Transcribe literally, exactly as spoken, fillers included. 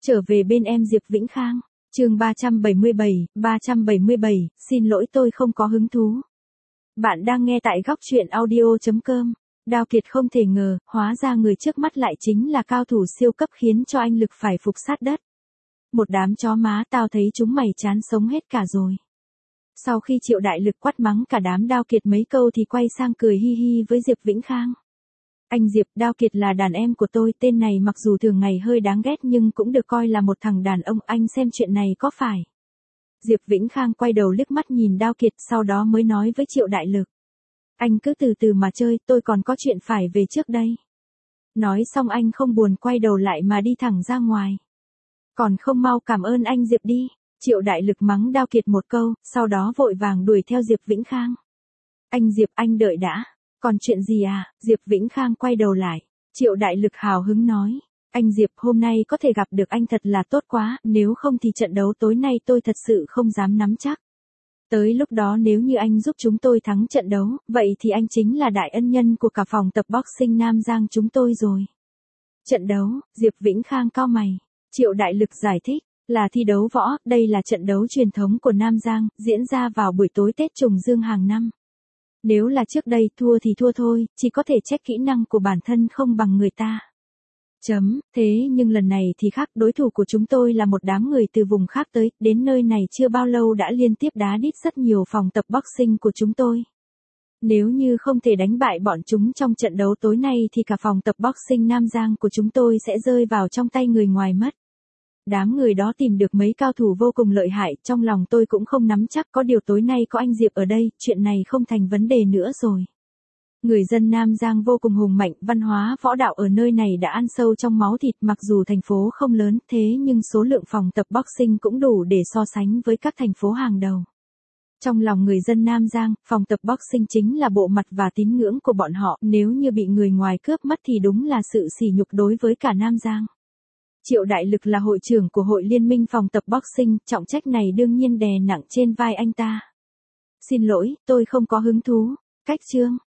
Trở về bên em Diệp Vĩnh Khang, chương ba trăm bảy mươi bảy, ba trăm bảy mươi bảy, xin lỗi tôi không có hứng thú. Bạn đang nghe tại góc truyện audio chấm com. Đao Kiệt không thể ngờ, hóa ra người trước mắt lại chính là cao thủ siêu cấp khiến cho anh Lực phải phục sát đất. Một đám chó má, tao thấy chúng mày chán sống hết cả rồi. Sau khi Triệu Đại Lực quát mắng cả đám Đao Kiệt mấy câu thì quay sang cười hi hi với Diệp Vĩnh Khang. Anh Diệp, Đao Kiệt là đàn em của tôi, tên này mặc dù thường ngày hơi đáng ghét nhưng cũng được coi là một thằng đàn ông, anh xem chuyện này có phải. Diệp Vĩnh Khang quay đầu liếc mắt nhìn Đao Kiệt, sau đó mới nói với Triệu Đại Lực. Anh cứ từ từ mà chơi, tôi còn có chuyện phải về trước đây. Nói xong anh không buồn quay đầu lại mà đi thẳng ra ngoài. Còn không mau cảm ơn anh Diệp đi. Triệu Đại Lực mắng Đao Kiệt một câu, sau đó vội vàng đuổi theo Diệp Vĩnh Khang. Anh Diệp, anh đợi đã. Còn chuyện gì à? Diệp Vĩnh Khang quay đầu lại. Triệu Đại Lực hào hứng nói. Anh Diệp, hôm nay có thể gặp được anh thật là tốt quá, nếu không thì trận đấu tối nay tôi thật sự không dám nắm chắc. Tới lúc đó nếu như anh giúp chúng tôi thắng trận đấu, vậy thì anh chính là đại ân nhân của cả phòng tập boxing Nam Giang chúng tôi rồi. Trận đấu, Diệp Vĩnh Khang cau mày. Triệu Đại Lực giải thích, là thi đấu võ, đây là trận đấu truyền thống của Nam Giang, diễn ra vào buổi tối Tết Trùng Dương hàng năm. Nếu là trước đây thua thì thua thôi, chỉ có thể trách kỹ năng của bản thân không bằng người ta. Chấm, thế nhưng lần này thì khác, đối thủ của chúng tôi là một đám người từ vùng khác tới, đến nơi này chưa bao lâu đã liên tiếp đá đít rất nhiều phòng tập boxing của chúng tôi. Nếu như không thể đánh bại bọn chúng trong trận đấu tối nay thì cả phòng tập boxing Nam Giang của chúng tôi sẽ rơi vào trong tay người ngoài mất. Đám người đó tìm được mấy cao thủ vô cùng lợi hại, trong lòng tôi cũng không nắm chắc, có điều tối nay có anh Diệp ở đây, chuyện này không thành vấn đề nữa rồi. Người dân Nam Giang vô cùng hùng mạnh, văn hóa võ đạo ở nơi này đã ăn sâu trong máu thịt, mặc dù thành phố không lớn, thế nhưng số lượng phòng tập boxing cũng đủ để so sánh với các thành phố hàng đầu. Trong lòng người dân Nam Giang, phòng tập boxing chính là bộ mặt và tín ngưỡng của bọn họ, nếu như bị người ngoài cướp mất thì đúng là sự sỉ nhục đối với cả Nam Giang. Triệu Đại Lực là hội trưởng của hội liên minh phòng tập boxing, trọng trách này đương nhiên đè nặng trên vai anh ta. Xin lỗi, tôi không có hứng thú. Cách chương.